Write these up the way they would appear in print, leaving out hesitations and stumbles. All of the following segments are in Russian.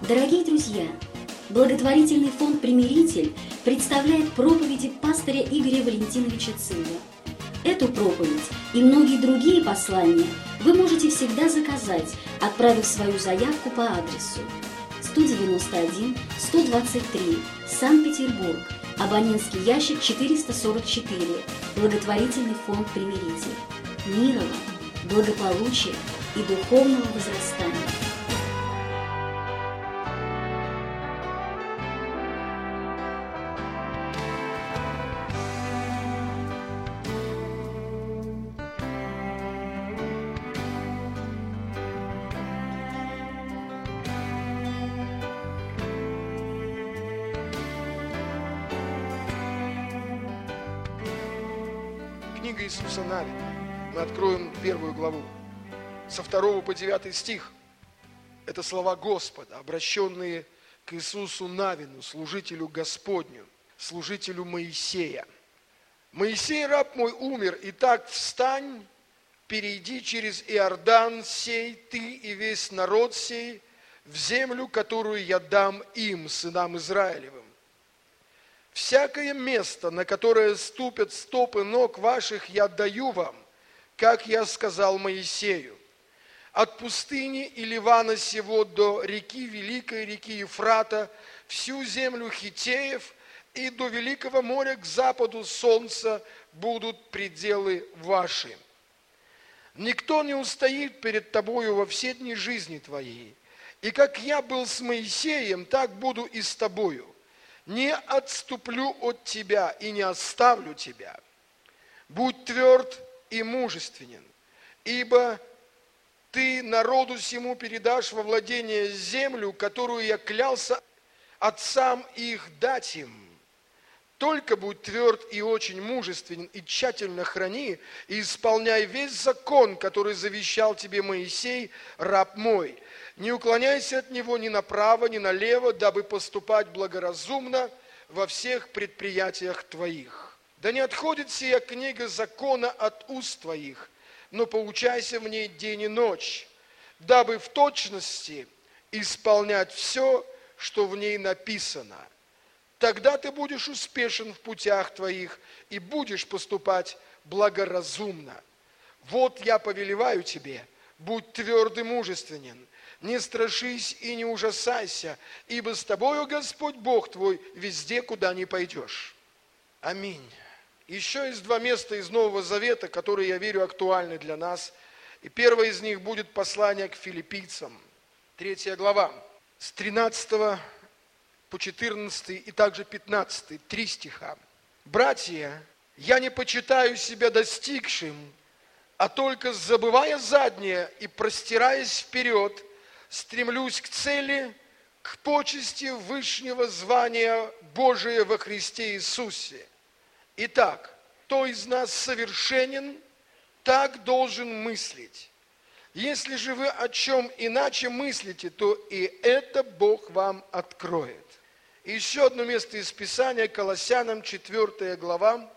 Дорогие друзья, благотворительный фонд «Примиритель» представляет проповеди пастыря Игоря Валентиновича Цыева. Эту проповедь и многие другие послания вы можете всегда заказать, отправив свою заявку по адресу 191 123, Санкт-Петербург, абонентский ящик 444, благотворительный фонд «Примиритель». Мира вам, благополучия и духовного возрастания. Книга Иисуса Навина. Мы откроем 1 главу. Со 2 по 9 стих. Это слова Господа, обращенные к Иисусу Навину, служителю Господню, служителю Моисея. «Моисей, раб мой, умер, итак встань, перейди через Иордан сей, ты и весь народ сей, в землю, которую я дам им, сынам Израилевым. Всякое место, на которое ступят стопы ног ваших, я даю вам, как я сказал Моисею. От пустыни и Ливана сего до реки Великой, реки Ефрата, всю землю Хиттеев и до Великого моря к западу солнца будут пределы ваши. Никто не устоит перед тобою во все дни жизни твоей. И как я был с Моисеем, так буду и с тобою. Не отступлю от тебя и не оставлю тебя. Будь тверд и мужественен, ибо ты народу сему передашь во владение землю, которую я клялся отцам их дать им. Только будь тверд и очень мужественен, и тщательно храни, и исполняй весь закон, который завещал тебе Моисей, раб мой. Не уклоняйся от него ни направо, ни налево, дабы поступать благоразумно во всех предприятиях твоих. Да не отходит сия книга закона от уст твоих, но поучайся в ней день и ночь, дабы в точности исполнять все, что в ней написано. Тогда ты будешь успешен в путях твоих и будешь поступать благоразумно. Вот я повелеваю тебе, будь тверд и мужественен, не страшись и не ужасайся, ибо с тобою Господь Бог твой везде, куда ни пойдешь». Аминь. Еще есть 2 места из Нового Завета, которые, я верю, актуальны для нас. И первое из них будет послание к филиппийцам, 3 глава, с 13 по 14 и также 15, 3 стиха. «Братья, я не почитаю себя достигшим, а только забывая заднее и простираясь вперед, стремлюсь к цели, к почести вышнего звания Божия во Христе Иисусе. Итак, кто из нас совершенен, так должен мыслить. Если же вы о чем иначе мыслите, то и это Бог вам откроет». И еще одно место из Писания, Колоссянам 4 глава,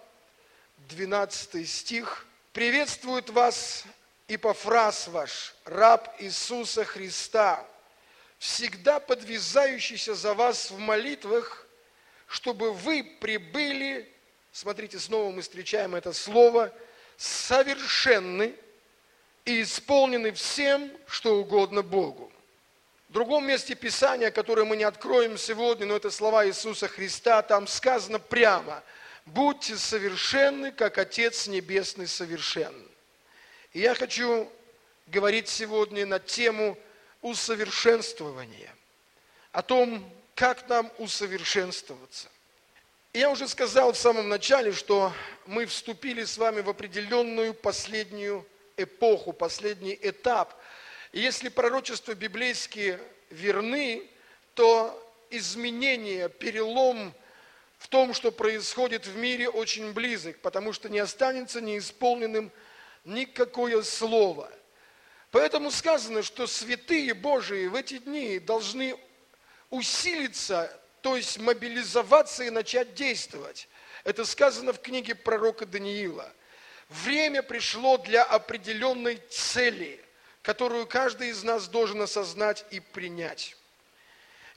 12 стих. «Приветствует вас Епафрас ваш, раб Иисуса Христа, всегда подвязающийся за вас в молитвах, чтобы вы прибыли», смотрите, снова мы встречаем это слово, «совершенны и исполнены всем, что угодно Богу». В другом месте Писания, которое мы не откроем сегодня, но это слова Иисуса Христа, там сказано прямо: «Будьте совершенны, как Отец Небесный совершен». И я хочу говорить сегодня на тему усовершенствования, о том, как нам усовершенствоваться. И я уже сказал в самом начале, что мы вступили с вами в определенную последнюю эпоху, последний этап. И если пророчества библейские верны, то изменение, перелом в том, что происходит в мире, очень близок, потому что не останется неисполненным никакое слово. Поэтому сказано, что святые Божии в эти дни должны усилиться, то есть мобилизоваться и начать действовать. Это сказано в книге пророка Даниила. Время пришло для определенной цели, которую каждый из нас должен осознать и принять.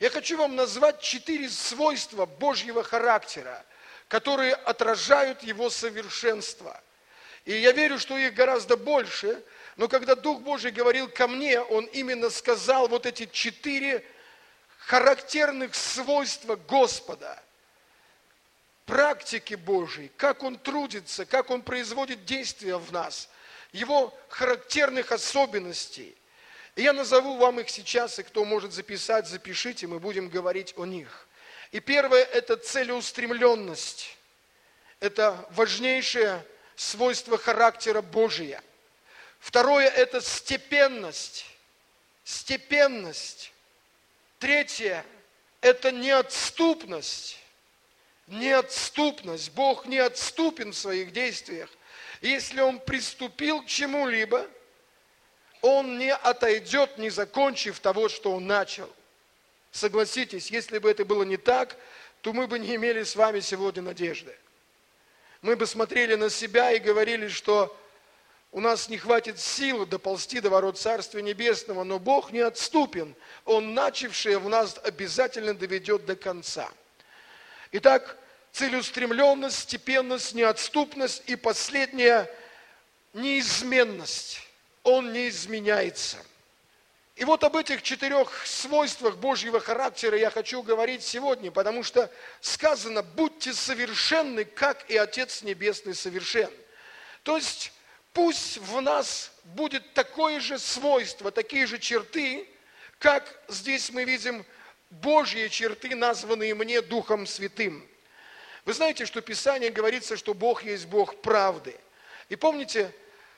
Я хочу вам назвать 4 свойства Божьего характера, которые отражают Его совершенство. И я верю, что их гораздо больше, но когда Дух Божий говорил ко мне, Он именно сказал вот эти 4 характерных свойства Господа, практики Божьей, как Он трудится, как Он производит действия в нас, Его характерных особенностей. И я назову вам их сейчас, и кто может записать, запишите, мы будем говорить о них. И первое – это целеустремленность. Это важнейшее свойство характера Божия. Второе – это степенность. Степенность. Третье – это неотступность. Неотступность. Бог неотступен в своих действиях. Если Он приступил к чему-либо, Он не отойдет, не закончив того, что Он начал. Согласитесь, если бы это было не так, то мы бы не имели с вами сегодня надежды. Мы бы смотрели на себя и говорили, что у нас не хватит сил доползти до ворот Царствия Небесного, но Бог не отступен. Он, начавшее в нас, обязательно доведет до конца. Итак, целеустремленность, степенность, неотступность и последняя – неизменность. Он не изменяется. И вот об этих 4 свойствах Божьего характера я хочу говорить сегодня, потому что сказано: будьте совершенны, как и Отец Небесный совершен. То есть пусть в нас будет такое же свойство, такие же черты, как здесь мы видим Божьи черты, названные мне Духом Святым. Вы знаете, что в Писании говорится, что Бог есть Бог правды. И помните,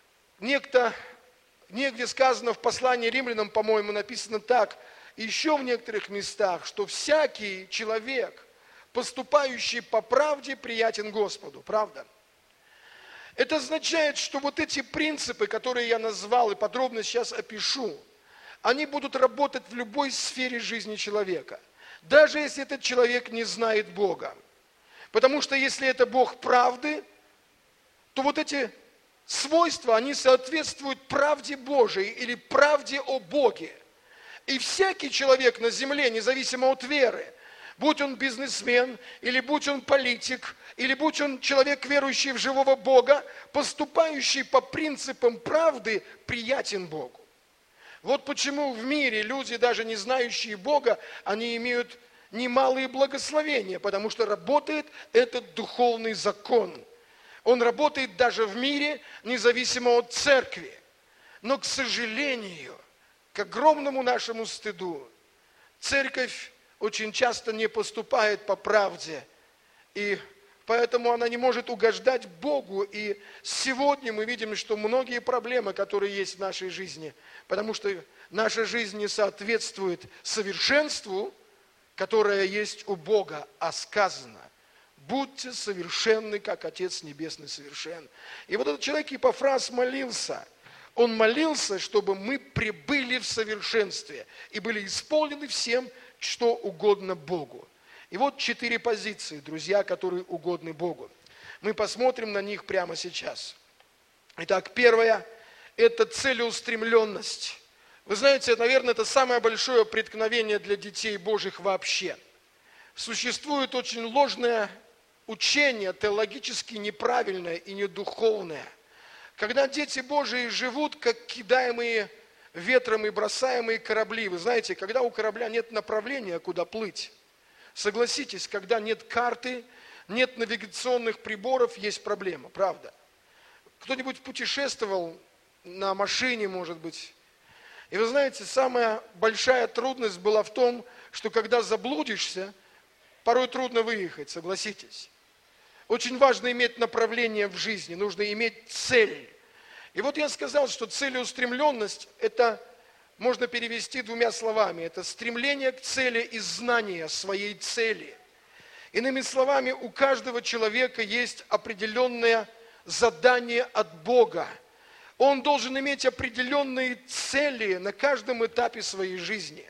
негде сказано в послании Римлянам, по-моему, написано так, и еще в некоторых местах, что всякий человек, поступающий по правде, приятен Господу. Правда? Это означает, что вот эти принципы, которые я назвал и подробно сейчас опишу, они будут работать в любой сфере жизни человека, даже если этот человек не знает Бога. Потому что если это Бог правды, то вот эти свойства, они соответствуют правде Божией или правде о Боге. И всякий человек на земле, независимо от веры, будь он бизнесмен, или будь он политик, или будь он человек, верующий в живого Бога, поступающий по принципам правды, приятен Богу. Вот почему в мире люди, даже не знающие Бога, они имеют немалые благословения, потому что работает этот духовный закон. Он работает даже в мире, независимо от церкви. Но, к сожалению, к огромному нашему стыду, церковь очень часто не поступает по правде, и поэтому она не может угождать Богу. И сегодня мы видим, что многие проблемы, которые есть в нашей жизни, потому что наша жизнь не соответствует совершенству, которое есть у Бога, а сказано: будьте совершенны, как Отец Небесный совершен. И вот этот человек Епафрас молился. Он молился, чтобы мы пребыли в совершенстве и были исполнены всем, что угодно Богу. И вот 4 позиции, друзья, которые угодны Богу. Мы посмотрим на них прямо сейчас. Итак, первое – это целеустремленность. Вы знаете, наверное, это самое большое преткновение для детей Божьих вообще. Существует очень ложное учение, теологически неправильное и недуховное. Когда дети Божии живут, как кидаемые ветром и бросаемые корабли. Вы знаете, когда у корабля нет направления, куда плыть. Согласитесь, когда нет карты, нет навигационных приборов, есть проблема, правда? Кто-нибудь путешествовал на машине, может быть? И вы знаете, самая большая трудность была в том, что когда заблудишься, порой трудно выехать, согласитесь. Очень важно иметь направление в жизни, нужно иметь цель. И вот я сказал, что целеустремленность – это можно перевести 2 словами. Это стремление к цели и знание своей цели. Иными словами, у каждого человека есть определенное задание от Бога. Он должен иметь определенные цели на каждом этапе своей жизни.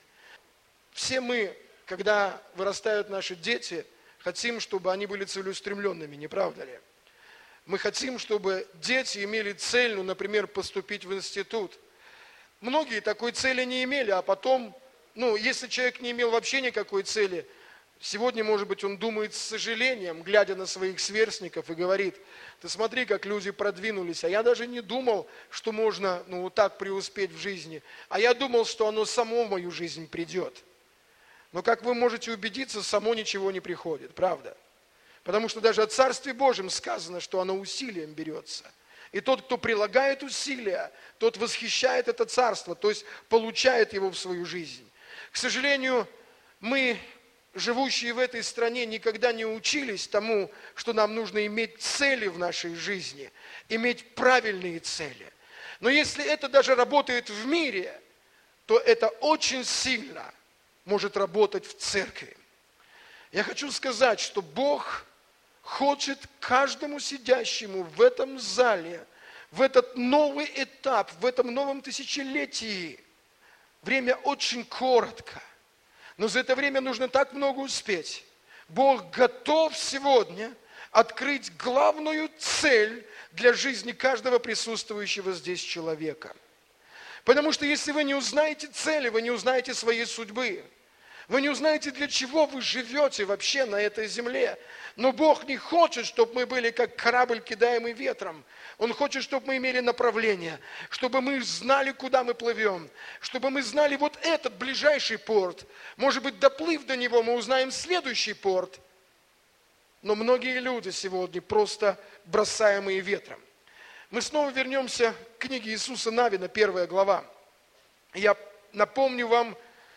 Все мы, когда вырастают наши дети, хотим, чтобы они были целеустремленными, не правда ли? Мы хотим, чтобы дети имели цель, например, поступить в институт. Многие такой цели не имели, а потом если человек не имел вообще никакой цели, сегодня, может быть, он думает с сожалением, глядя на своих сверстников, и говорит: ты смотри, как люди продвинулись, а я даже не думал, что можно вот так преуспеть в жизни, а я думал, что оно само в мою жизнь придет. Но, как вы можете убедиться, само ничего не приходит, правда? Потому что даже о Царстве Божьем сказано, что оно усилием берется. И тот, кто прилагает усилия, тот восхищает это царство, то есть получает его в свою жизнь. К сожалению, мы, живущие в этой стране, никогда не учились тому, что нам нужно иметь цели в нашей жизни, иметь правильные цели. Но если это даже работает в мире, то это очень сильно может работать в церкви. Я хочу сказать, что Бог хочет каждому сидящему в этом зале, в этот новый этап, в этом новом тысячелетии. Время очень коротко, но за это время нужно так много успеть. Бог готов сегодня открыть главную цель для жизни каждого присутствующего здесь человека. Потому что если вы не узнаете цели, вы не узнаете своей судьбы. Вы не узнаете, для чего вы живете вообще на этой земле. Но Бог не хочет, чтобы мы были как корабль, кидаемый ветром. Он хочет, чтобы мы имели направление, чтобы мы знали, куда мы плывем, чтобы мы знали вот этот ближайший порт. Может быть, доплыв до него, мы узнаем следующий порт. Но многие люди сегодня просто бросаемые ветром. Мы снова вернемся к книге Иисуса Навина, 1 глава. Я напомню вам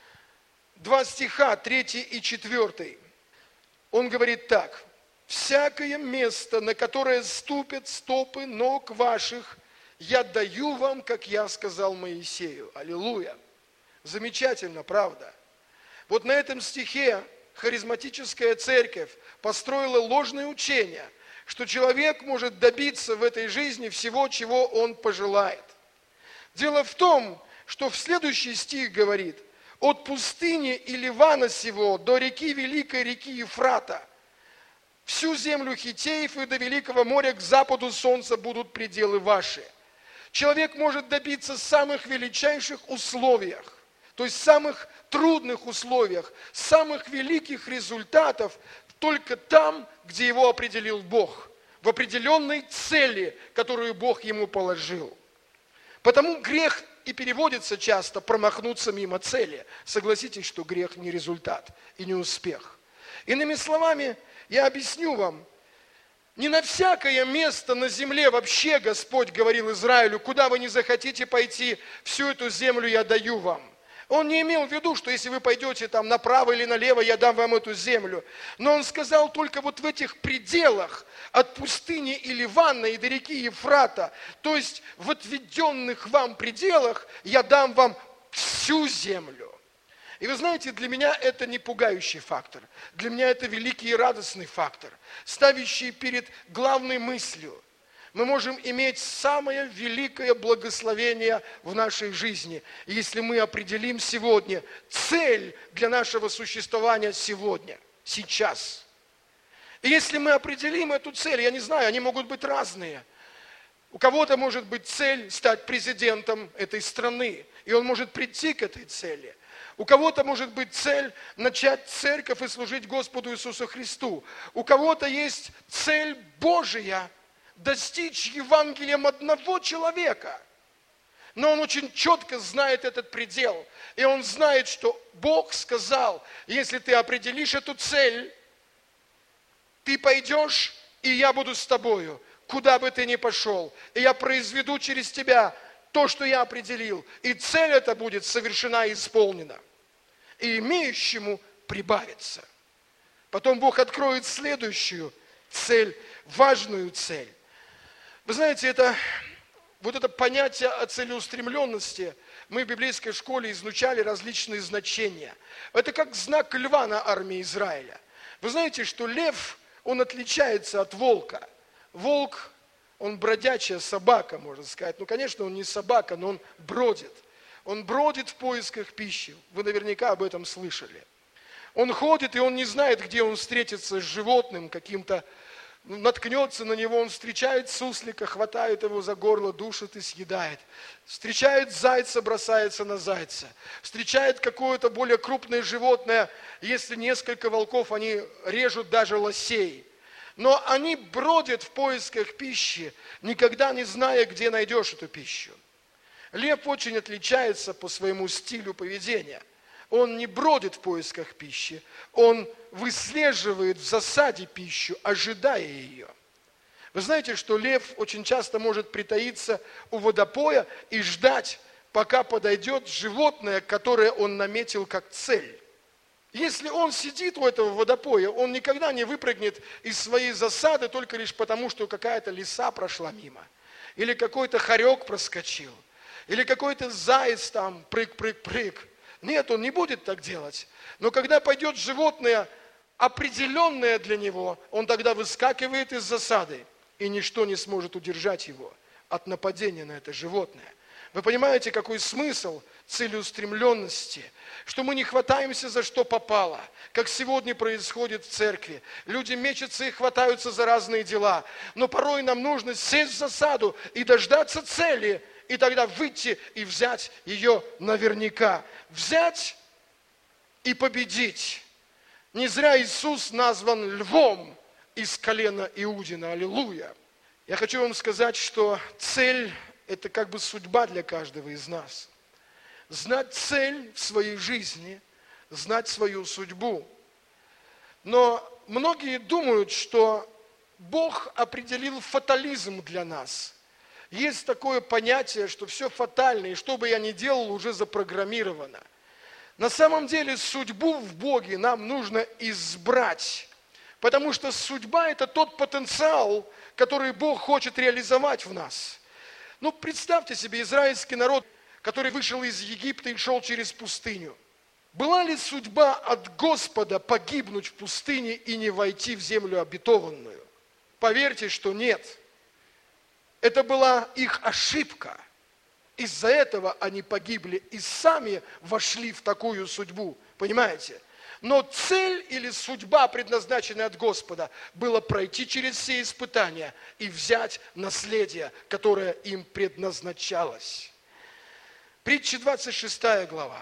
2 стиха, 3 и 4. Он говорит так: «Всякое место, на которое ступят стопы ног ваших, я даю вам, как я сказал Моисею». Аллилуйя! Замечательно, правда? Вот на этом стихе харизматическая церковь построила ложное учение, что человек может добиться в этой жизни всего, чего он пожелает. Дело в том, что в следующий стих говорит: «От пустыни и Ливана сего до реки великой, реки Ефрата, всю землю хиттеев и до великого моря к западу солнца будут пределы ваши». Человек может добиться самых величайших условиях, то есть самых трудных условиях, самых великих результатов только там, где его определил Бог, в определенной цели, которую Бог ему положил. Потому грех и переводится часто промахнуться мимо цели. Согласитесь, что грех не результат и не успех. Иными словами, я объясню вам, не на всякое место на земле вообще Господь говорил Израилю: куда вы не захотите пойти, всю эту землю я даю вам. Он не имел в виду, что если вы пойдете там направо или налево, я дам вам эту землю. Но он сказал только вот в этих пределах, от пустыни и Ливана и до реки Ефрата, то есть в отведенных вам пределах, я дам вам всю землю. И вы знаете, для меня это не пугающий фактор. Для меня это великий и радостный фактор, ставящий перед главной мыслью. Мы можем иметь самое великое благословение в нашей жизни, если мы определим сегодня цель для нашего существования сегодня, сейчас. И если мы определим эту цель, я не знаю, они могут быть разные. У кого-то может быть цель стать президентом этой страны, и он может прийти к этой цели. У кого-то может быть цель начать церковь и служить Господу Иисусу Христу. У кого-то есть цель Божия – достичь Евангелием одного человека. Но он очень четко знает этот предел. И он знает, что Бог сказал: если ты определишь эту цель, ты пойдешь, и я буду с тобою, куда бы ты ни пошел. И я произведу через тебя то, что я определил. И цель эта будет совершена и исполнена. И имеющему прибавится. Потом Бог откроет следующую цель, важную цель. Вы знаете, вот это понятие о целеустремленности мы в библейской школе изучали различные значения. Это как знак льва на армии Израиля. Вы знаете, что лев, он отличается от волка. Волк, он бродячая собака, можно сказать. Ну, конечно, он не собака, но он бродит. Он бродит в поисках пищи. Вы наверняка об этом слышали. Он ходит, и он не знает, где он встретится с животным, каким-то наткнется на него, он встречает суслика, хватает его за горло, душит и съедает. Встречает зайца, бросается на зайца. Встречает какое-то более крупное животное, если несколько волков, они режут даже лосей. Но они бродят в поисках пищи, никогда не зная, где найдешь эту пищу. Лев очень отличается по своему стилю поведения. Он не бродит в поисках пищи, он выслеживает в засаде пищу, ожидая ее. Вы знаете, что лев очень часто может притаиться у водопоя и ждать, пока подойдет животное, которое он наметил как цель. Если он сидит у этого водопоя, он никогда не выпрыгнет из своей засады только лишь потому, что какая-то лиса прошла мимо, или какой-то хорек проскочил, или какой-то заяц там прыг-прыг-прыг. Нет, он не будет так делать. Но когда пойдет животное, определенное для него, он тогда выскакивает из засады, и ничто не сможет удержать его от нападения на это животное. Вы понимаете, какой смысл целеустремленности, что мы не хватаемся за что попало, как сегодня происходит в церкви. Люди мечутся и хватаются за разные дела, но порой нам нужно сесть в засаду и дождаться цели, и тогда выйти и взять ее наверняка. Взять и победить. Не зря Иисус назван львом из колена Иудина. Аллилуйя. Я хочу вам сказать, что цель – это как бы судьба для каждого из нас. Знать цель в своей жизни, знать свою судьбу. Но многие думают, что Бог определил фатализм для нас. Есть такое понятие, что все фатально, и что бы я ни делал, уже запрограммировано. На самом деле судьбу в Боге нам нужно избрать, потому что судьба – это тот потенциал, который Бог хочет реализовать в нас. Ну, представьте себе израильский народ, который вышел из Египта и шел через пустыню. Была ли судьба от Господа погибнуть в пустыне и не войти в землю обетованную? Поверьте, что нет. Это была их ошибка. Из-за этого они погибли и сами вошли в такую судьбу. Понимаете? Но цель или судьба, предназначенная от Господа, была пройти через все испытания и взять наследие, которое им предназначалось. Притча 26 глава.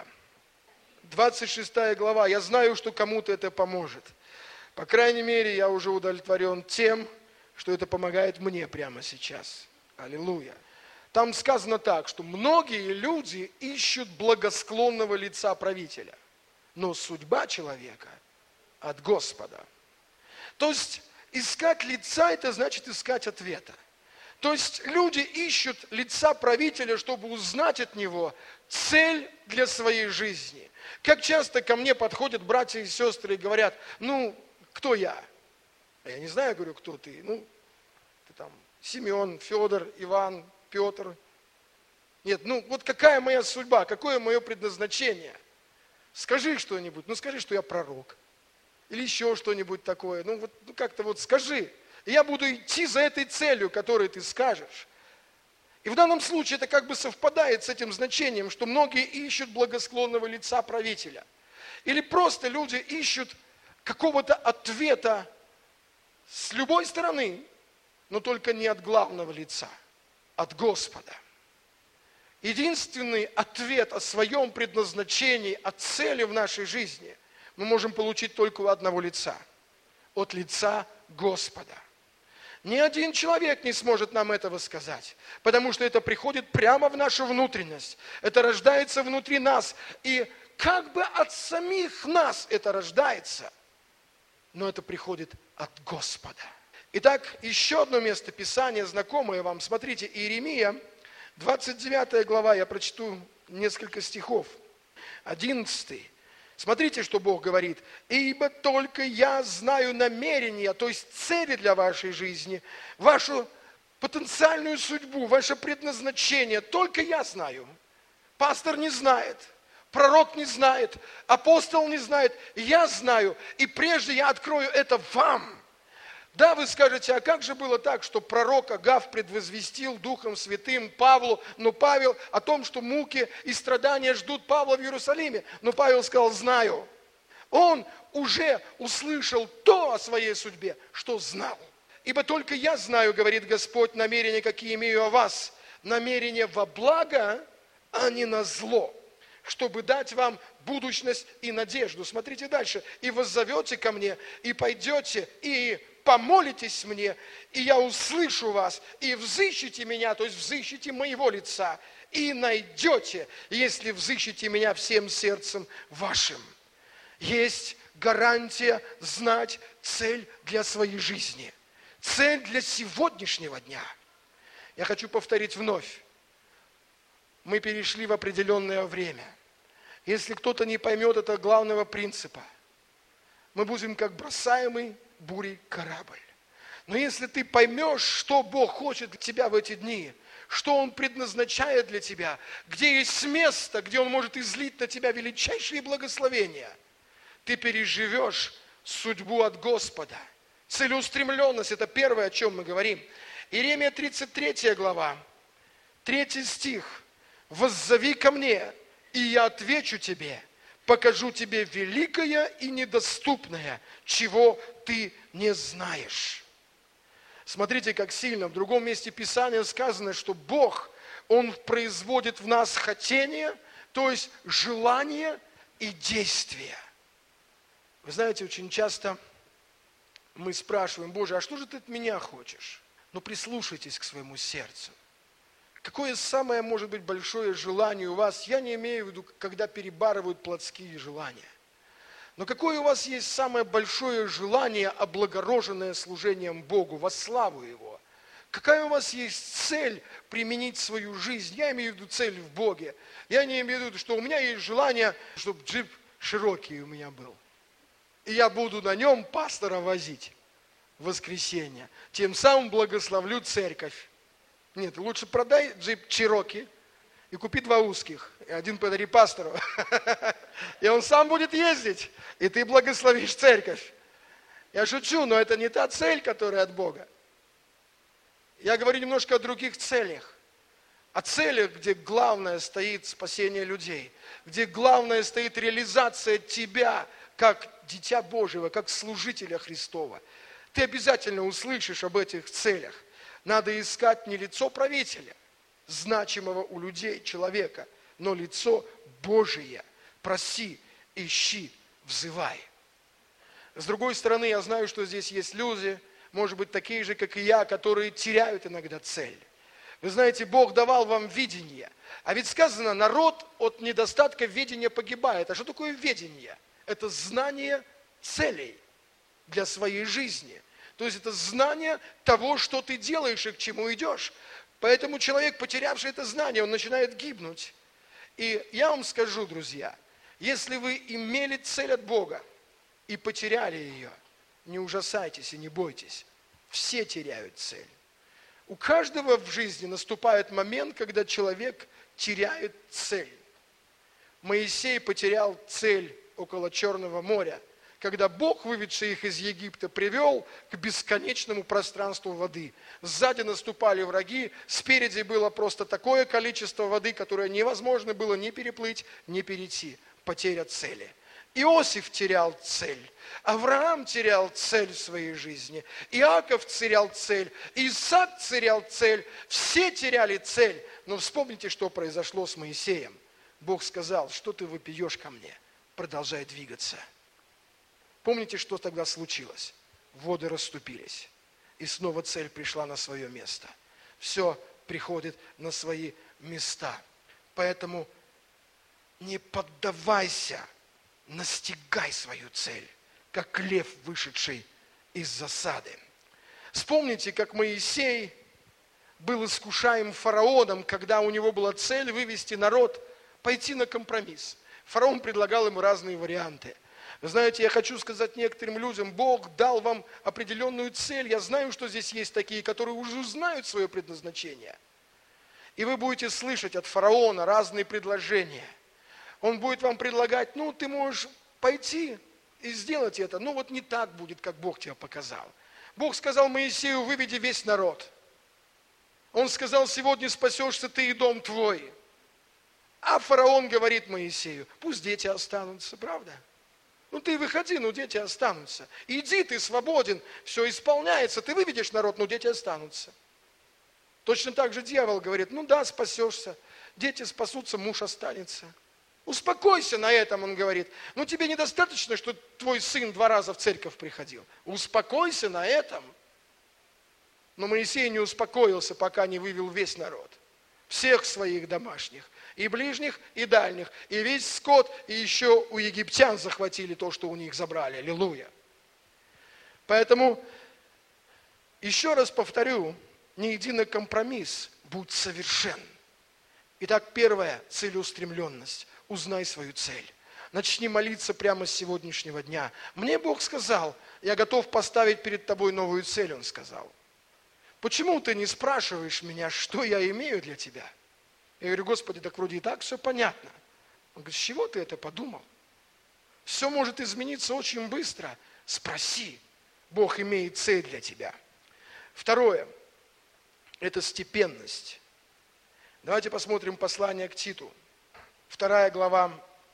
26 глава. Я знаю, что кому-то это поможет. По крайней мере, я уже удовлетворен тем, что это помогает мне прямо сейчас. Аллилуйя. Там сказано так, что многие люди ищут благосклонного лица правителя, но судьба человека от Господа. То есть искать лица – это значит искать ответа. То есть люди ищут лица правителя, чтобы узнать от него цель для своей жизни. Как часто ко мне подходят братья и сестры и говорят: ну, кто я? А я не знаю, говорю, кто ты. Ну, ты там Симеон, Федор, Иван, Петр. Нет, ну вот какая моя судьба, какое мое предназначение? Скажи что-нибудь, ну скажи, что я пророк. Или еще что-нибудь такое. Ну вот как-то вот скажи. И я буду идти за этой целью, которую ты скажешь. И в данном случае это как бы совпадает с этим значением, что многие ищут благосклонного лица правителя. Или просто люди ищут какого-то ответа с любой стороны, но только не от главного лица, от Господа. Единственный ответ о своем предназначении, о цели в нашей жизни мы можем получить только у одного лица, от лица Господа. Ни один человек не сможет нам этого сказать, потому что это приходит прямо в нашу внутренность, это рождается внутри нас, и как бы от самих нас это рождается, но это приходит от Господа. Итак, еще одно место Писания, знакомое вам. Смотрите, Иеремия, 29 глава, я прочту несколько стихов. 11. Смотрите, что Бог говорит. «Ибо только я знаю намерения, то есть цели для вашей жизни, вашу потенциальную судьбу, ваше предназначение. Только я знаю. Пастор не знает, пророк не знает, апостол не знает. Я знаю, и прежде я открою это вам». Да, вы скажете, а как же было так, что пророк Агав предвозвестил Духом Святым Павлу, но Павел о том, что муки и страдания ждут Павла в Иерусалиме. Но Павел сказал: знаю. Он уже услышал то о своей судьбе, что знал. Ибо только я знаю, говорит Господь, намерения, какие имею о вас, намерения во благо, а не на зло, чтобы дать вам будущность и надежду. Смотрите дальше. И воззовете ко мне, и пойдете, и помолитесь мне, и я услышу вас, и взыщите меня, то есть взыщите моего лица, и найдете, если взыщете меня всем сердцем вашим. Есть гарантия знать цель для своей жизни. Цель для сегодняшнего дня. Я хочу повторить вновь. Мы перешли в определенное время. Если кто-то не поймет этого главного принципа, мы будем как бросаемый бурей корабль. Но если ты поймешь, что Бог хочет для тебя в эти дни, что Он предназначает для тебя, где есть место, где Он может излить на тебя величайшие благословения, ты переживешь судьбу от Господа. Целеустремленность – это первое, о чем мы говорим. Иеремия 33 глава, 3 стих. «Воззови ко мне, и я отвечу тебе, покажу тебе великое и недоступное, чего ты не знаешь». Смотрите, как сильно. В другом месте Писания сказано, что Бог, Он производит в нас хотение, то есть желание и действие. Вы знаете, очень часто мы спрашиваем: Боже, а что же ты от меня хочешь? Но прислушайтесь к своему сердцу. Какое самое, может быть, большое желание у вас? Я не имею в виду, когда перебарывают плотские желания. Но какое у вас есть самое большое желание, облагороженное служением Богу, во славу Его? Какая у вас есть цель применить свою жизнь? Я имею в виду цель в Боге. Я не имею в виду, что у меня есть желание, чтобы джип широкий у меня был. И я буду на нем пастора возить в воскресенье. Тем самым благословлю церковь. Нет, лучше продай джип Чироки и купи 2 узких. И один подари пастору. И он сам будет ездить. И ты благословишь церковь. Я шучу, но это не та цель, которая от Бога. Я говорю немножко о других целях. О целях, где главное стоит спасение людей. Где главное стоит реализация тебя, как дитя Божьего, как служителя Христова. Ты обязательно услышишь об этих целях. Надо искать не лицо правителя, значимого у людей человека, но лицо Божие. Проси, ищи, взывай. С другой стороны, я знаю, что здесь есть люди, может быть, такие же, как и я, которые теряют иногда цель. Вы знаете, Бог давал вам видение. А ведь сказано, народ от недостатка видения погибает. А что такое видение? Это знание целей для своей жизни. То есть это знание того, что ты делаешь и к чему идешь. Поэтому человек, потерявший это знание, он начинает гибнуть. И я вам скажу, друзья, если вы имели цель от Бога и потеряли ее, не ужасайтесь и не бойтесь. Все теряют цель. У каждого в жизни наступает момент, когда человек теряет цель. Моисей потерял цель около Черного моря, когда Бог, выведший их из Египта, привел к бесконечному пространству воды. Сзади наступали враги, спереди было просто такое количество воды, которое невозможно было ни переплыть, ни перейти. Потеря цели. Иосиф терял цель, Авраам терял цель в своей жизни, Иаков терял цель, Исаак терял цель, все теряли цель. Но вспомните, что произошло с Моисеем. Бог сказал: что ты вопиешь ко мне? Продолжай двигаться. Помните, что тогда случилось? Воды расступились, и снова цель пришла на свое место. Все приходит на свои места. Поэтому не поддавайся, настигай свою цель, как лев, вышедший из засады. Вспомните, как Моисей был искушаем фараоном, когда у него была цель вывести народ, пойти на компромисс. Фараон предлагал ему разные варианты. Вы знаете, я хочу сказать некоторым людям: Бог дал вам определенную цель. Я знаю, что здесь есть такие, которые уже знают свое предназначение. И вы будете слышать от фараона разные предложения. Он будет вам предлагать: ты можешь пойти и сделать это, но вот не так будет, как Бог тебе показал. Бог сказал Моисею: выведи весь народ. Он сказал: сегодня спасешься ты и дом твой. А фараон говорит Моисею: пусть дети останутся, правда? Ну ты выходи, но дети останутся. Иди, ты свободен, все исполняется, ты выведешь народ, но дети останутся. Точно так же дьявол говорит, ну да, спасешься, дети спасутся, муж останется. Успокойся на этом, он говорит. Ну тебе недостаточно, что твой сын 2 раза в церковь приходил. Успокойся на этом. Но Моисей не успокоился, пока не вывел весь народ. Всех своих домашних. И ближних, и дальних. И весь скот, и еще у египтян захватили то, что у них забрали. Аллилуйя. Поэтому, еще раз повторю, не иди на компромисс, будь совершен. Итак, первое – целеустремленность. Узнай свою цель. Начни молиться прямо с сегодняшнего дня. Мне Бог сказал, я готов поставить перед тобой новую цель, Он сказал. Почему ты не спрашиваешь меня, что я имею для тебя? Я говорю, Господи, так вроде и так все понятно. Он говорит, с чего ты это подумал? Все может измениться очень быстро. Спроси. Бог имеет цель для тебя. Второе – это степенность. Давайте посмотрим послание к Титу. 2 глава,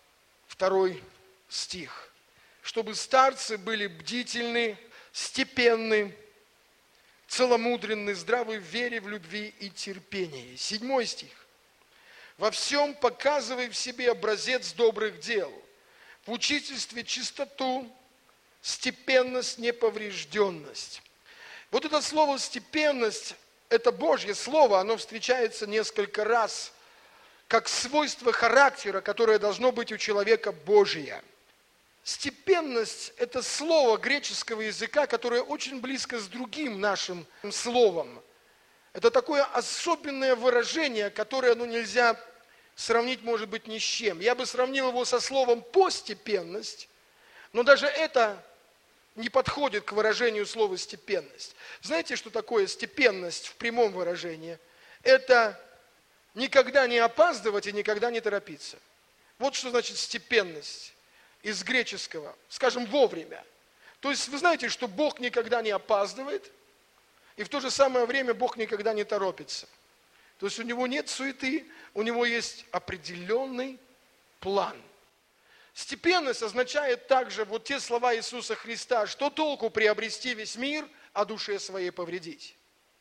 2 стих. Чтобы старцы были бдительны, степенны, целомудренны, здравы в вере, в любви и терпении. 7 стих. Во всем показывай в себе образец добрых дел. В учительстве чистоту, степенность, неповрежденность. Вот это слово «степенность» – это Божье слово, оно встречается несколько раз как свойство характера, которое должно быть у человека Божие. Степенность – это слово греческого языка, которое очень близко с другим нашим словом. Это такое особенное выражение, которое нельзя сравнить, может быть, ни с чем. Я бы сравнил его со словом «постепенность», но даже это не подходит к выражению слова «степенность». Знаете, что такое степенность в прямом выражении? Это никогда не опаздывать и никогда не торопиться. Вот что значит степенность из греческого, скажем, вовремя. То есть вы знаете, что Бог никогда не опаздывает, и в то же самое время Бог никогда не торопится. То есть у Него нет суеты, у Него есть определенный план. Степенность означает также вот те слова Иисуса Христа, что толку приобрести весь мир, а душе своей повредить.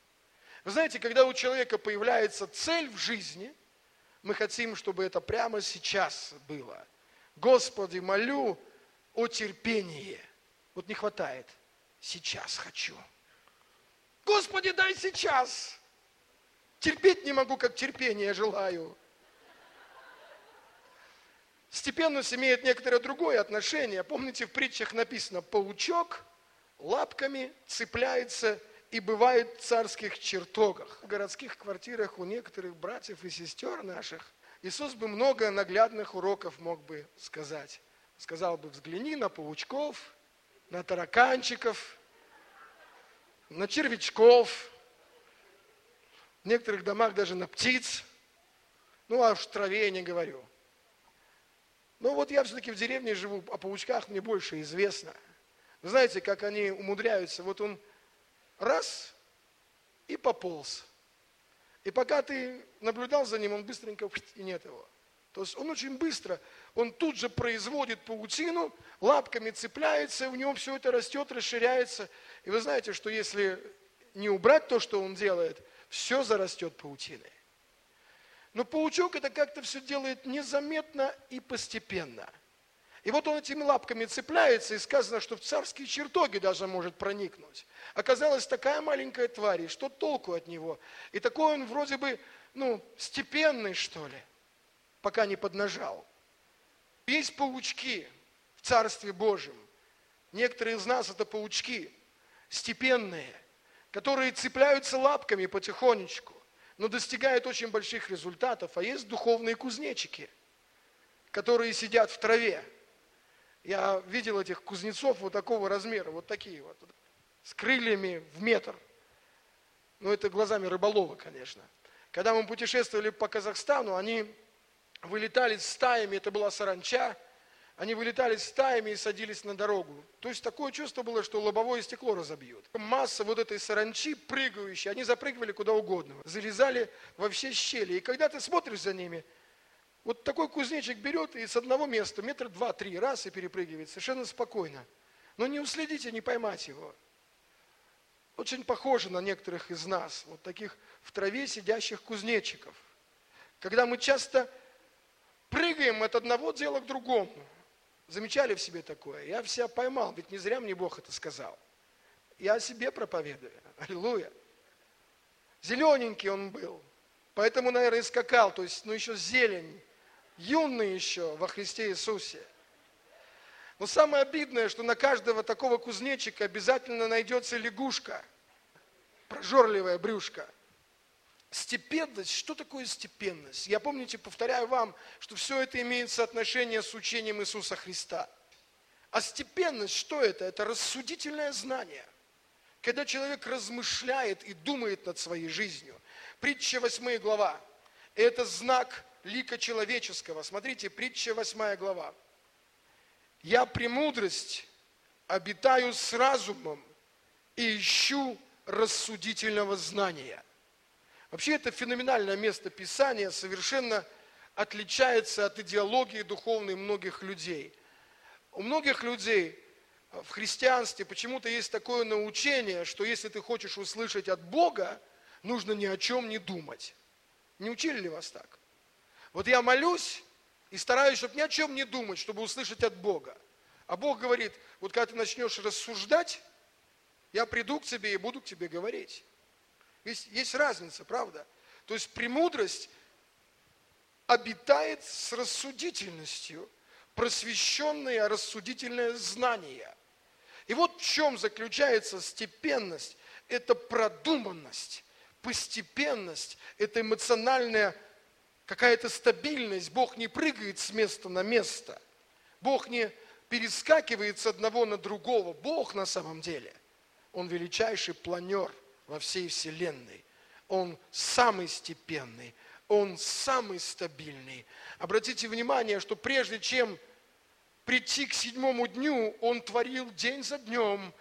Вы знаете, когда у человека появляется цель в жизни, мы хотим, чтобы это прямо сейчас было. Господи, молю о терпении. Вот не хватает. Сейчас хочу. Господи, дай сейчас. Терпеть не могу, как терпение желаю. Степенность имеет некоторое другое отношение. Помните, в притчах написано, паучок лапками цепляется и бывает в царских чертогах. В городских квартирах у некоторых братьев и сестер наших Иисус бы много наглядных уроков мог бы сказать. Сказал бы, взгляни на паучков, на тараканчиков, на червячков, в некоторых домах даже на птиц, ну а уж в траве я не говорю. Но вот я все-таки в деревне живу, о паучках мне больше известно. Вы знаете, как они умудряются, вот он раз и пополз. И пока ты наблюдал за ним, он быстренько, и нет его. То есть он очень быстро, он тут же производит паутину, лапками цепляется, у него все это растет, расширяется. И вы знаете, что если не убрать то, что он делает, все зарастет паутиной. Но паучок это как-то все делает незаметно и постепенно. И вот он этими лапками цепляется, и сказано, что в царские чертоги даже может проникнуть. Оказалась такая маленькая тварь, и что толку от него? И такой он вроде бы, степенный, что ли, пока не поднажал. Есть паучки в Царстве Божьем. Некоторые из нас это паучки, степенные, которые цепляются лапками потихонечку, но достигают очень больших результатов. А есть духовные кузнечики, которые сидят в траве. Я видел этих кузнецов вот такого размера, вот такие вот, с крыльями в метр. Ну, это глазами рыболова, конечно. Когда мы путешествовали по Казахстану, они вылетали стаями, это была саранча, они вылетали стаями и садились на дорогу. То есть такое чувство было, что лобовое стекло разобьют. Масса вот этой саранчи прыгающей, они запрыгивали куда угодно, залезали во все щели. И когда ты смотришь за ними, Вот такой кузнечик берет и с одного места метра 2-3 раз и перепрыгивает совершенно спокойно. Но не уследите, не поймать его. Очень похоже на некоторых из нас, вот таких в траве сидящих кузнечиков. Когда мы часто прыгаем от одного дела к другому. Замечали в себе такое? Я себя поймал, ведь не зря мне Бог это сказал. Я о себе проповедую. Аллилуйя. Зелененький он был, поэтому, наверное, и скакал, то есть, еще зелень, юный еще во Христе Иисусе. Но самое обидное, что на каждого такого кузнечика обязательно найдется лягушка, прожорливая брюшка. Степенность, что такое степенность? Я, помните, повторяю вам, что все это имеет соотношение с учением Иисуса Христа. А степенность, что это? Это рассудительное знание. Когда человек размышляет и думает над своей жизнью. Притча 8 глава. Это знак лика человеческого. Смотрите, притча 8 глава. «Я премудрость обитаю с разумом и ищу рассудительного знания». Вообще это феноменальное место Писания, совершенно отличается от идеологии духовной многих людей. У многих людей в христианстве почему-то есть такое научение, что если ты хочешь услышать от Бога, нужно ни о чем не думать. Не учили ли вас так? Вот я молюсь и стараюсь, чтобы ни о чем не думать, чтобы услышать от Бога. А Бог говорит, вот когда ты начнешь рассуждать, я приду к тебе и буду к тебе говорить. Есть разница, правда? То есть премудрость обитает с рассудительностью, просвещенное рассудительное знание. И вот в чем заключается степенность. Это продуманность, постепенность, это эмоциональная какая-то стабильность. Бог не прыгает с места на место. Бог не перескакивает с одного на другого. Бог на самом деле, Он величайший планер во всей вселенной. Он самый степенный, Он самый стабильный. Обратите внимание, что прежде чем прийти к 7-му дню, Он творил день за днем,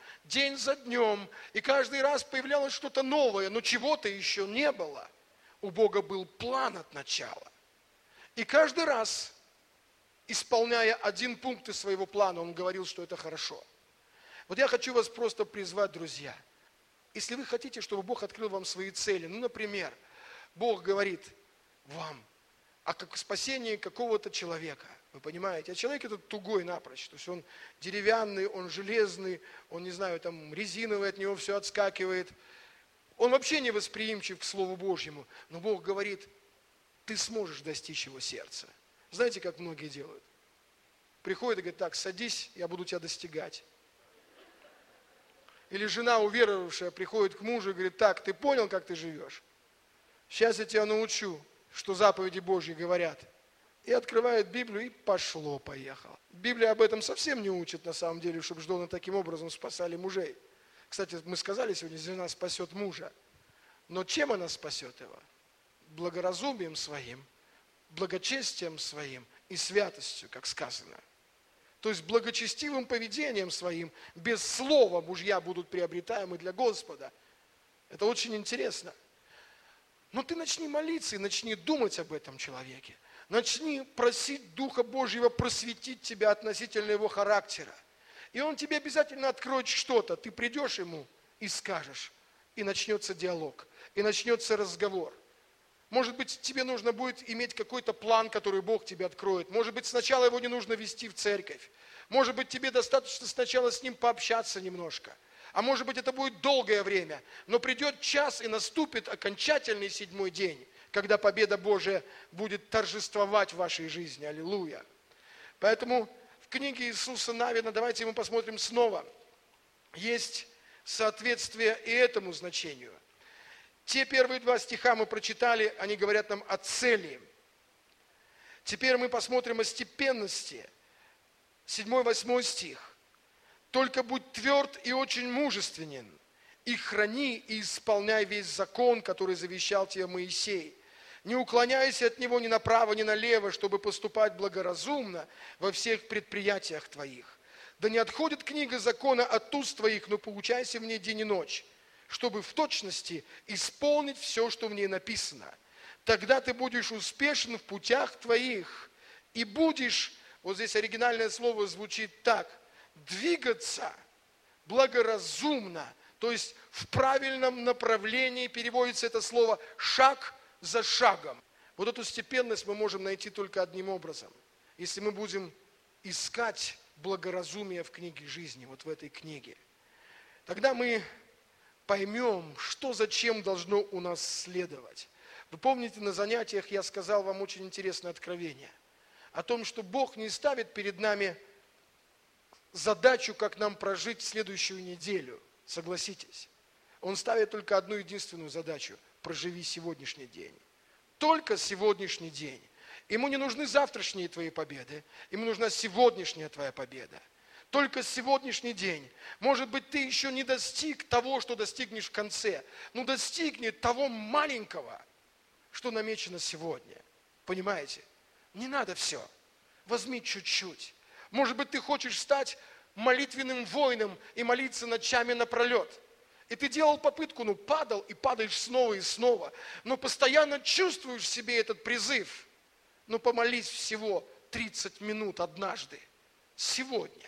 и каждый раз появлялось что-то новое, но чего-то еще не было. У Бога был план от начала. И каждый раз, исполняя один пункт из своего плана, Он говорил, что это хорошо. Вот я хочу вас просто призвать, друзья. Если вы хотите, чтобы Бог открыл вам свои цели, например, Бог говорит вам о спасении какого-то человека, вы понимаете, а человек этот тугой напрочь, то есть он деревянный, он железный, он, не знаю, там резиновый, от него все отскакивает, он вообще не восприимчив к Слову Божьему, но Бог говорит, ты сможешь достичь его сердца. Знаете, как многие делают? Приходит и говорит, так, садись, я буду тебя достигать. Или жена уверовавшая приходит к мужу и говорит, так, ты понял, как ты живешь? Сейчас я тебя научу, что заповеди Божьи говорят. И открывает Библию, и пошло-поехало. Библия об этом совсем не учит, на самом деле, чтобы жены таким образом спасали мужей. Кстати, мы сказали сегодня, жена спасет мужа. Но чем она спасет его? Благоразумием своим, благочестием своим и святостью, как сказано. То есть благочестивым поведением своим, без слова мужья будут приобретаемы для Господа. Это очень интересно. Но ты начни молиться и начни думать об этом человеке. Начни просить Духа Божьего просветить тебя относительно его характера. И он тебе обязательно откроет что-то. Ты придешь ему и скажешь. И начнется диалог. И начнется разговор. Может быть, тебе нужно будет иметь какой-то план, который Бог тебе откроет. Может быть, сначала его не нужно вести в церковь. Может быть, тебе достаточно сначала с ним пообщаться немножко. А может быть, это будет долгое время. Но придет час, и наступит окончательный 7-й день, когда победа Божия будет торжествовать в вашей жизни. Аллилуйя. Поэтому в книге Иисуса Навина, давайте мы посмотрим снова, есть соответствие и этому значению. Те первые 2 стиха мы прочитали, они говорят нам о цели. Теперь мы посмотрим о степенности. 7-8 стих. «Только будь тверд и очень мужественен, и храни, и исполняй весь закон, который завещал тебе Моисей. Не уклоняйся от него ни направо, ни налево, чтобы поступать благоразумно во всех предприятиях твоих. Да не отходит книга закона от уст твоих, но поучайся в ней день и ночь, чтобы в точности исполнить все, что в ней написано. тогда ты будешь успешен в путях твоих и будешь, вот здесь оригинальное слово звучит так, двигаться благоразумно, то есть в правильном направлении, переводится это слово шаг за шагом. Вот эту степенность мы можем найти только одним образом, если мы будем искать благоразумие в книге жизни, вот в этой книге. Тогда мы поймем, что зачем должно у нас следовать. Вы помните, на занятиях я сказал вам очень интересное откровение о том, что Бог не ставит перед нами задачу, как нам прожить следующую неделю. Согласитесь. Он ставит только одну единственную задачу – проживи сегодняшний день. Только сегодняшний день. Ему не нужны завтрашние твои победы, ему нужна сегодняшняя твоя победа. Только сегодняшний день. Может быть, ты еще не достиг того, что достигнешь в конце, но достигни того маленького, что намечено сегодня. Понимаете? Не надо все. Возьми чуть-чуть. Может быть, ты хочешь стать молитвенным воином и молиться ночами напролет. И ты делал попытку, падал и падаешь снова и снова. Но постоянно чувствуешь в себе этот призыв. Помолись всего 30 минут однажды. Сегодня.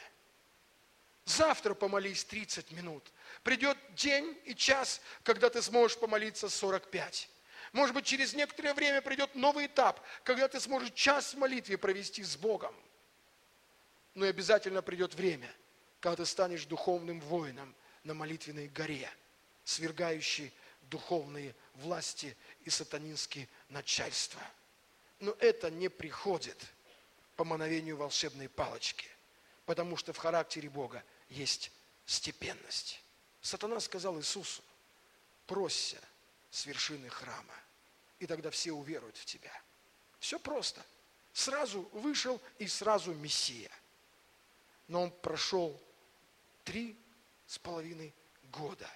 Завтра помолись 30 минут. Придет день и час, когда ты сможешь помолиться 45. Может быть, через некоторое время придет новый этап, когда ты сможешь час в молитве провести с Богом. Но и обязательно придет время, когда ты станешь духовным воином на молитвенной горе, свергающий духовные власти и сатанинские начальства. Но это не приходит по мановению волшебной палочки, потому что в характере Бога есть степенность. Сатана сказал Иисусу: «Прося с вершины храма, и тогда все уверуют в тебя». Все просто. Сразу вышел и сразу Мессия. Но он прошел 3,5 года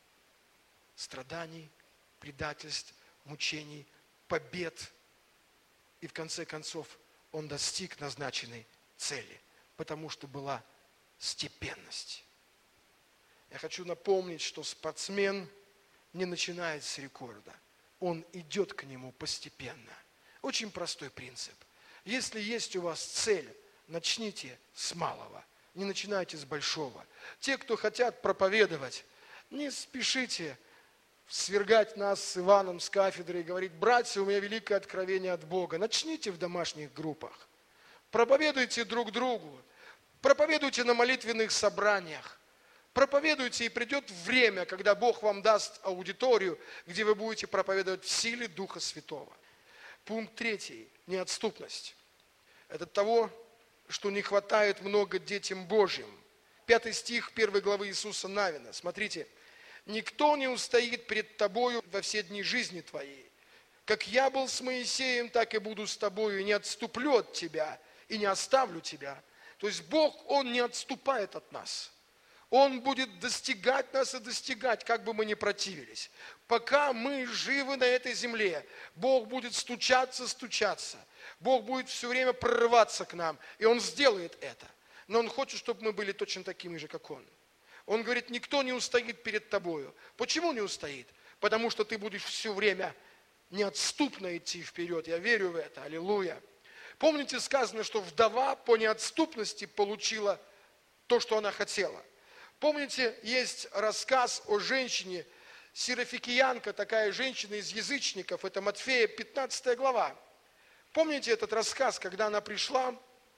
страданий, предательств, мучений, побед. И в конце концов он достиг назначенной цели, потому что была степенность. Я хочу напомнить, что спортсмен не начинает с рекорда. Он идет к нему постепенно. Очень простой принцип. Если есть у вас цель, начните с малого, не начинайте с большого. Те, кто хотят проповедовать, не спешите свергать нас с Иваном с кафедры и говорить: братья, у меня великое откровение от Бога. Начните в домашних группах. Проповедуйте друг другу. Проповедуйте на молитвенных собраниях. Проповедуйте, и придет время, когда Бог вам даст аудиторию, где вы будете проповедовать в силе Духа Святого. Пункт 3. Неотступность. Это того, что не хватает много детям Божьим. 5 стих 1 главы Иисуса Навина. Смотрите. «Никто не устоит пред тобою во все дни жизни твоей. Как я был с Моисеем, так и буду с тобою, и не отступлю от тебя, и не оставлю тебя». То есть Бог, Он не отступает от нас. Он будет достигать нас и достигать, как бы мы ни противились. Пока мы живы на этой земле, Бог будет стучаться. Бог будет все время прорываться к нам, и Он сделает это. Но Он хочет, чтобы мы были точно такими же, как Он. Он говорит: никто не устоит перед тобою. Почему не устоит? Потому что ты будешь все время неотступно идти вперед. Я верю в это. Аллилуйя. Помните, сказано, что вдова по неотступности получила то, что она хотела. Помните, есть рассказ о женщине, сирофикиянка, такая женщина из язычников, это Матфея, 15 глава. Помните этот рассказ, когда она пришла,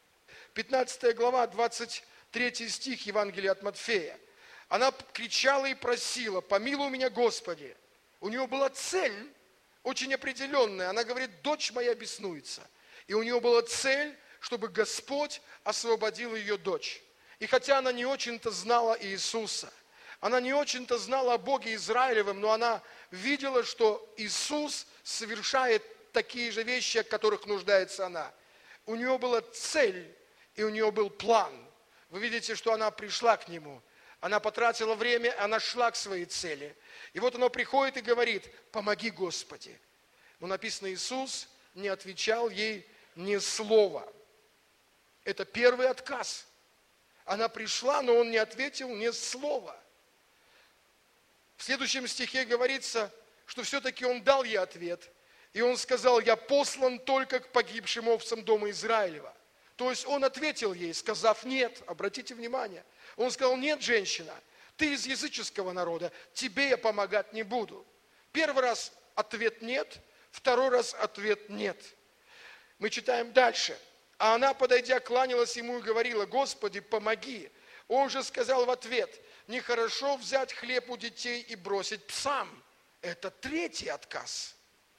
15 глава, 23 стих Евангелия от Матфея. Она кричала и просила: «Помилуй меня, Господи». У нее была цель очень определенная. Она говорит: «Дочь моя беснуется». И у нее была цель, чтобы Господь освободил ее дочь. И хотя она не очень-то знала Иисуса, она не очень-то знала о Боге Израилевом, но она видела, что Иисус совершает такие же вещи, о которых нуждается она. У нее была цель, и у нее был план. Вы видите, что она пришла к Нему. Она потратила время, она шла к своей цели. И вот она приходит и говорит: «Помоги, Господи». Но написано, Иисус не отвечал ей ни слова. Это первый отказ. Она пришла, но Он не ответил ни слова. В следующем стихе говорится, что все-таки Он дал ей ответ. И он сказал: я послан только к погибшим овцам дома Израилева. То есть он ответил ей, сказав нет. Обратите внимание. Он сказал: нет, женщина, ты из языческого народа, тебе я помогать не буду. Первый раз ответ нет, второй раз ответ нет. Мы читаем дальше. А она, подойдя, кланялась ему и говорила: Господи, помоги. Он же сказал в ответ: нехорошо взять хлеб у детей и бросить псам. Это третий отказ.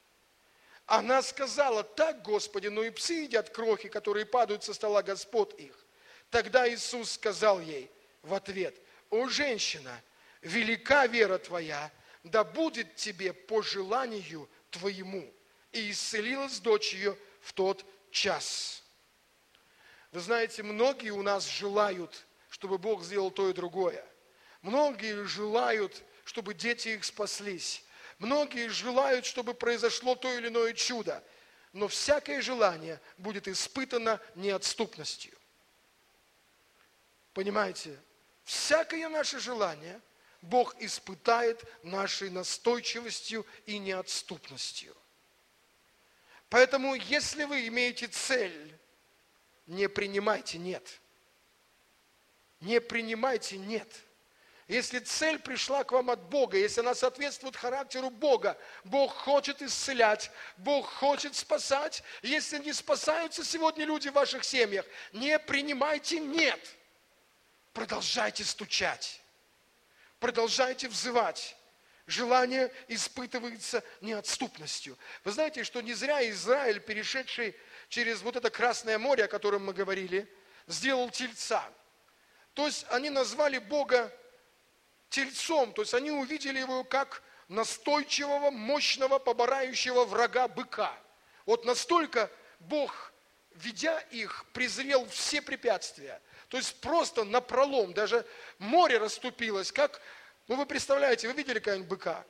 Она сказала: так, Господи, но и псы едят крохи, которые падают со стола господ их. Тогда Иисус сказал ей в ответ: о, женщина, велика вера твоя, да будет тебе по желанию твоему. И исцелилась дочь ее в тот час. Вы знаете, многие у нас желают, чтобы Бог сделал то и другое. Многие желают, чтобы дети их спаслись. Многие желают, чтобы произошло то или иное чудо. Но всякое желание будет испытано неотступностью. Понимаете? Всякое наше желание Бог испытает нашей настойчивостью и неотступностью. Поэтому, если вы имеете цель, не принимайте «нет». Не принимайте «нет». Если цель пришла к вам от Бога, если она соответствует характеру Бога, Бог хочет исцелять, Бог хочет спасать. Если не спасаются сегодня люди в ваших семьях, не принимайте «нет». Продолжайте стучать, продолжайте взывать. Желание испытывается неотступностью. Вы знаете, что не зря Израиль, перешедший через вот это Красное море, о котором мы говорили, сделал тельца. То есть они назвали Бога тельцом, то есть они увидели его как настойчивого, мощного, поборающего врага быка. Вот настолько Бог, ведя их, презрел все препятствия. То есть просто напролом, даже море расступилось, как, ну вы представляете, вы видели когда-нибудь быка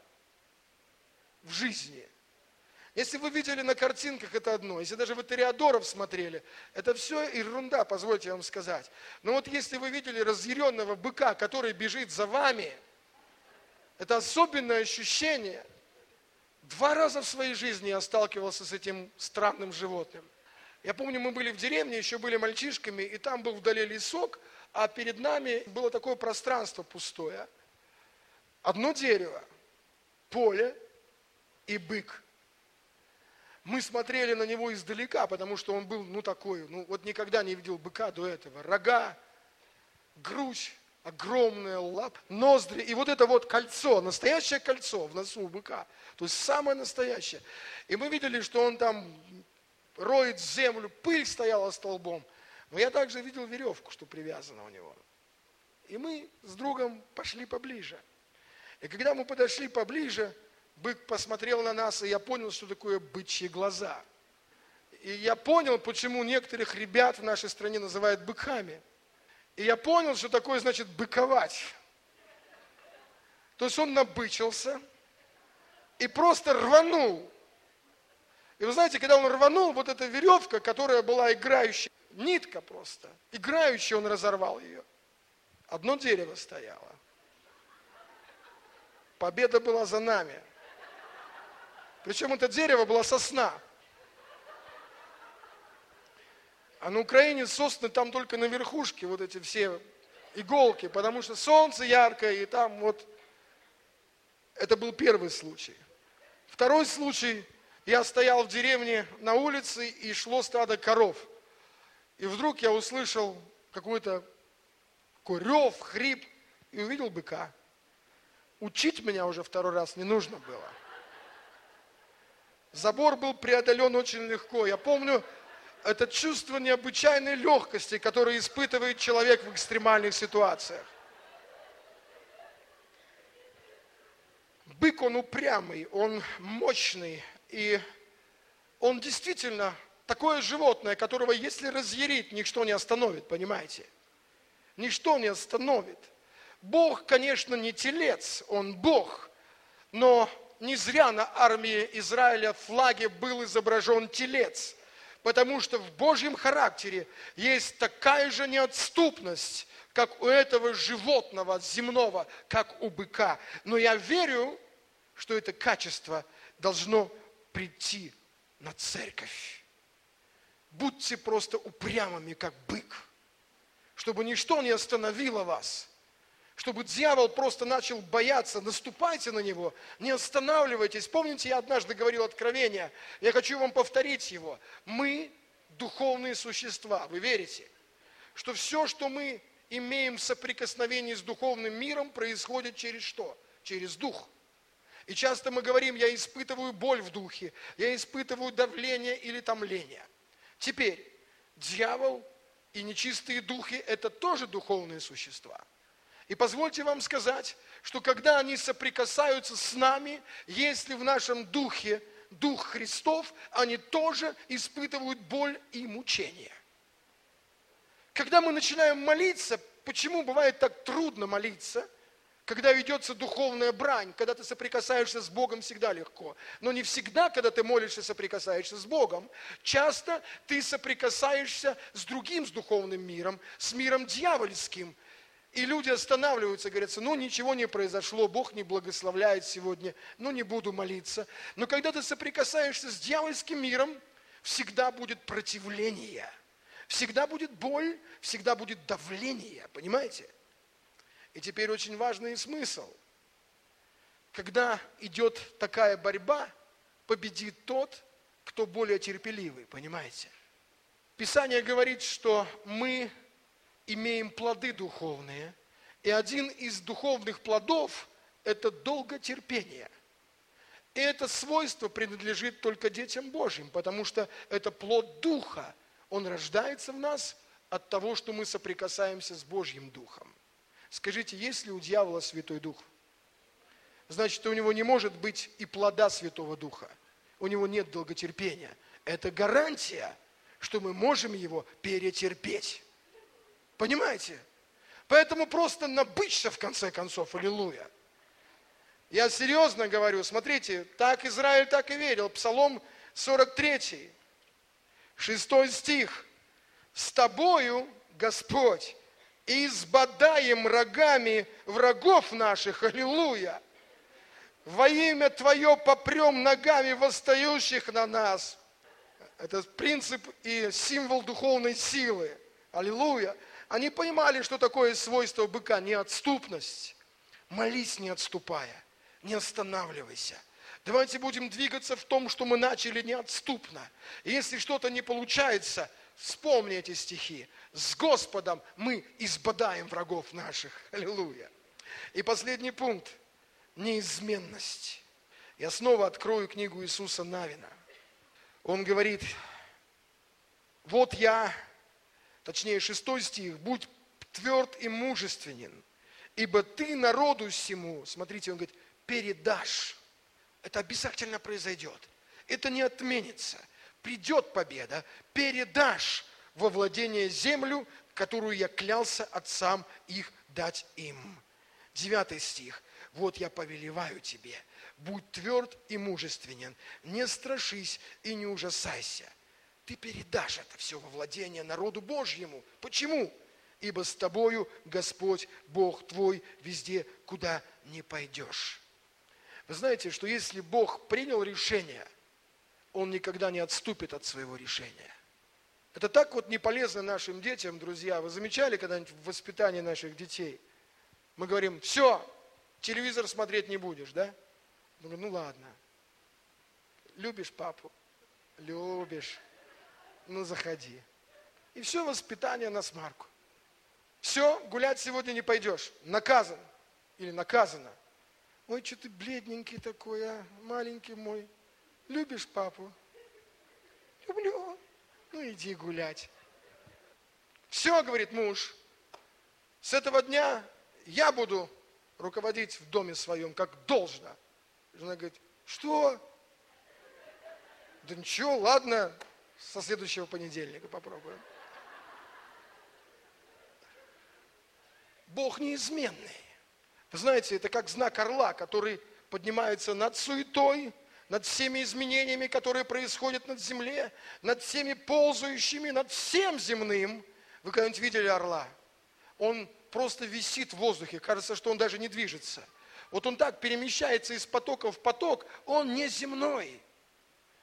в жизни? Если вы видели на картинках, это одно. Если даже вы тореадоров смотрели, это все ерунда, позвольте вам сказать. Но вот если вы видели разъяренного быка, который бежит за вами, это особенное ощущение. 2 раза в своей жизни я сталкивался с этим странным животным. Я помню, мы были в деревне, еще были мальчишками, и там был вдали лесок, а перед нами было такое пространство пустое. Одно дерево, поле и бык. Мы смотрели на него издалека, потому что он был, такой, вот никогда не видел быка до этого. Рога, грудь, огромная лап, ноздри, и вот это вот кольцо, настоящее кольцо в носу у быка. То есть самое настоящее. И мы видели, что он там роет землю, пыль стояла столбом. Но я также видел веревку, что привязана у него. И мы с другом пошли поближе. И когда мы подошли поближе, бык посмотрел на нас, и я понял, что такое бычьи глаза. И я понял, почему некоторых ребят в нашей стране называют быками. И я понял, что такое значит быковать. То есть он набычился и просто рванул. И вы знаете, когда он рванул, вот эта веревка, которая была играющая, нитка просто, играющая, он разорвал ее. Одно дерево стояло. Победа была за нами. Причем это дерево было сосна. А на Украине сосны там только на верхушке, вот эти все иголки, потому что солнце яркое, и там вот... Это был первый случай. Второй случай, я стоял в деревне на улице, и шло стадо коров. И вдруг я услышал какой-то такой рев, хрип, и увидел быка. Учить меня уже 2 раз не нужно было. Забор был преодолен очень легко. Я помню это чувство необычайной легкости, которое испытывает человек в экстремальных ситуациях. Бык, он упрямый, он мощный, и он действительно такое животное, которого, если разъярить, ничто не остановит, понимаете? Ничто не остановит. Бог, конечно, не телец, он Бог, но не зря на армии Израиля в флаге был изображен телец, потому что в Божьем характере есть такая же неотступность, как у этого животного земного, как у быка. Но я верю, что это качество должно прийти на церковь. Будьте просто упрямыми, как бык, чтобы ничто не остановило вас, чтобы дьявол просто начал бояться. Наступайте на него, не останавливайтесь. Помните, я однажды говорил откровение, я хочу вам повторить его. Мы духовные существа, вы верите, что все, что мы имеем в соприкосновении с духовным миром, происходит через что? Через дух. И часто мы говорим, я испытываю боль в духе, я испытываю давление или томление. Теперь, дьявол и нечистые духи – это тоже духовные существа. И позвольте вам сказать, что когда они соприкасаются с нами, если в нашем духе Дух Христов, они тоже испытывают боль и мучение. Когда мы начинаем молиться, почему бывает так трудно молиться? Когда ведется духовная брань, когда ты соприкасаешься с Богом, всегда легко. Но не всегда, когда ты молишься, соприкасаешься с Богом. Часто ты соприкасаешься с другим, с духовным миром, с миром дьявольским. И люди останавливаются, говорят, ну ничего не произошло, Бог не благословляет сегодня, ну не буду молиться. Но когда ты соприкасаешься с дьявольским миром, всегда будет противление. Всегда будет боль, всегда будет давление, понимаете? И теперь очень важный смысл. Когда идет такая борьба, победит тот, кто более терпеливый, понимаете? Писание говорит, что мы имеем плоды духовные, и один из духовных плодов – это долготерпение. И это свойство принадлежит только детям Божьим, потому что это плод Духа. Он рождается в нас от того, что мы соприкасаемся с Божьим Духом. Скажите, есть ли у дьявола Святой Дух? Значит, у него не может быть и плода Святого Духа. У него нет долготерпения. Это гарантия, что мы можем его перетерпеть. Понимаете? Поэтому просто набычься в конце концов. Аллилуйя. Я серьезно говорю. Смотрите, так Израиль так и верил. Псалом 43, 6 стих. «С тобою, Господь, и избадаем рогами врагов наших, аллилуйя! Во имя Твое попрем ногами восстающих на нас». Это принцип и символ духовной силы, аллилуйя. Они понимали, что такое свойство быка, неотступность. Молись, не отступая, не останавливайся. Давайте будем двигаться в том, что мы начали неотступно. И если что-то не получается, вспомни эти стихи. С Господом мы избадаем врагов наших. Аллилуйя. И последний пункт. Неизменность. Я снова открою книгу Иисуса Навина. Он говорит, вот я, точнее 6 стих, будь тверд и мужественен, ибо ты народу сему, смотрите, он говорит, передашь. Это обязательно произойдет. Это не отменится. Придет победа, передашь во владение землю, которую я клялся отцам их дать им. 9 стих. Вот я повелеваю тебе, будь тверд и мужественен, не страшись и не ужасайся. Ты передашь это все во владение народу Божьему. Почему? Ибо с тобою Господь, Бог твой, везде, куда не пойдешь. Вы знаете, что если Бог принял решение, Он никогда не отступит от своего решения. Это так вот не полезно нашим детям, друзья. Вы замечали когда-нибудь в воспитании наших детей? Мы говорим, все, телевизор смотреть не будешь, да? Мы говорим, ну ладно. Любишь папу? Любишь. Ну заходи. И все воспитание на смарку. Все, гулять сегодня не пойдешь. Наказан. Или наказана. Ой, что ты бледненький такой, а? Маленький мой. Любишь папу? Люблю. Ну иди гулять. Все, говорит муж, с этого дня я буду руководить в доме своем, как должно. Жена говорит, что? Да ничего, ладно, со следующего понедельника попробуем. Бог неизменный. Вы знаете, это как знак орла, который поднимается над суетой, над всеми изменениями, которые происходят на земле, над всеми ползающими, над всем земным. Вы когда-нибудь видели орла? Он просто висит в воздухе, кажется, что он даже не движется. Вот он так перемещается из потока в поток, он не земной.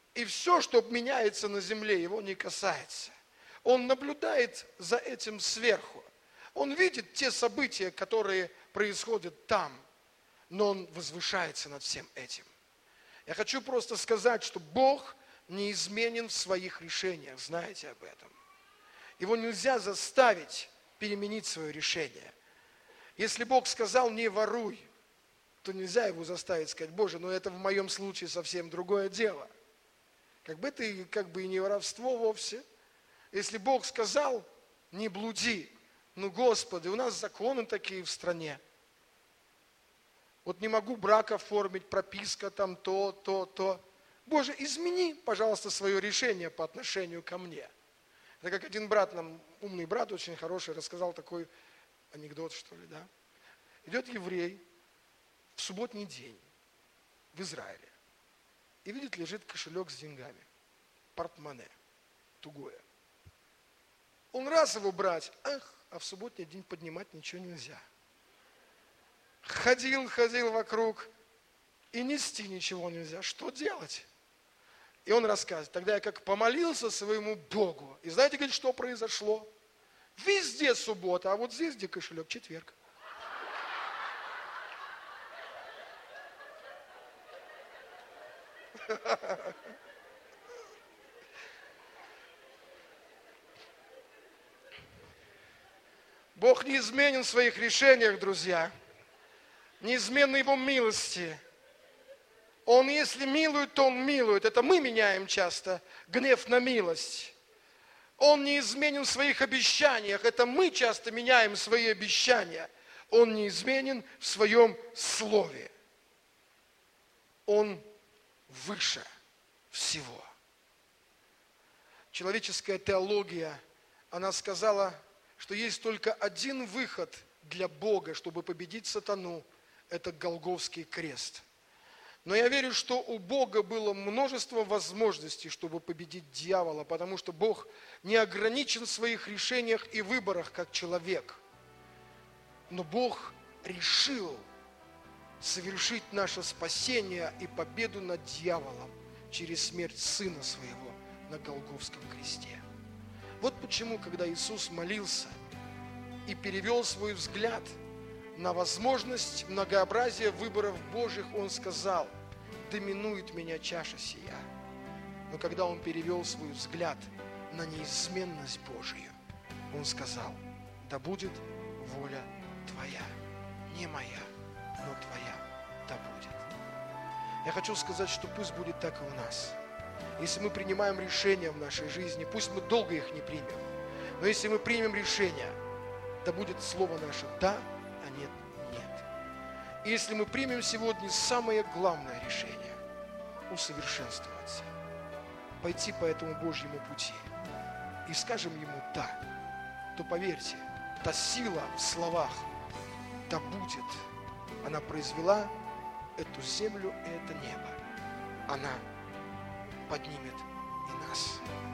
И все, что меняется на земле, его не касается. Он наблюдает за этим сверху. Он видит те события, которые происходят там, но он возвышается над всем этим. Я хочу просто сказать, что Бог неизменен в своих решениях, знаете об этом. Его нельзя заставить переменить свое решение. Если Бог сказал «не воруй», то нельзя его заставить сказать: Боже, но это в моем случае совсем другое дело. Как бы это и не воровство вовсе. Если Бог сказал «не блуди», ну, Господи, у нас законы такие в стране. Вот не могу брак оформить, прописка там то. Боже, измени, пожалуйста, свое решение по отношению ко мне. Это как один брат нам, умный брат, очень хороший, рассказал такой анекдот, что ли, да? Идет еврей в субботний день в Израиле и видит, лежит кошелек с деньгами, портмоне, тугое. Он раз его брать, а в субботний день поднимать ничего нельзя. Ходил вокруг, и нести ничего нельзя. Что делать? И он рассказывает: тогда я как помолился своему Богу. И знаете, говорит, что произошло? Везде суббота, а вот здесь, где кошелек, четверг. Бог неизменен в своих решениях, друзья. Неизменны Его милости. Он, если милует, то Он милует. Это мы меняем часто гнев на милость. Он неизменен в своих обещаниях. Это мы часто меняем свои обещания. Он неизменен в своем слове. Он выше всего. Человеческая теология, она сказала, что есть только один выход для Бога, чтобы победить сатану. Это Голгофский крест. Но я верю, что у Бога было множество возможностей, чтобы победить дьявола, потому что Бог не ограничен в своих решениях и выборах, как человек. Но Бог решил совершить наше спасение и победу над дьяволом через смерть Сына Своего на Голгофском кресте. Вот почему, когда Иисус молился и перевел свой взгляд на возможность многообразия выборов Божьих, Он сказал: «Доминует меня чаша сия». Но когда Он перевел свой взгляд на неизменность Божию, Он сказал: «Да будет воля Твоя, не моя, но Твоя да будет». Я хочу сказать, что пусть будет так и у нас. Если мы принимаем решения в нашей жизни, пусть мы долго их не примем, но если мы примем решение, да будет слово наше «да», а нет «нет». И если мы примем сегодня самое главное решение – усовершенствоваться, пойти по этому Божьему пути и скажем Ему «да», то поверьте, та сила в словах «да будет», она произвела эту землю и это небо. Она поднимет и нас.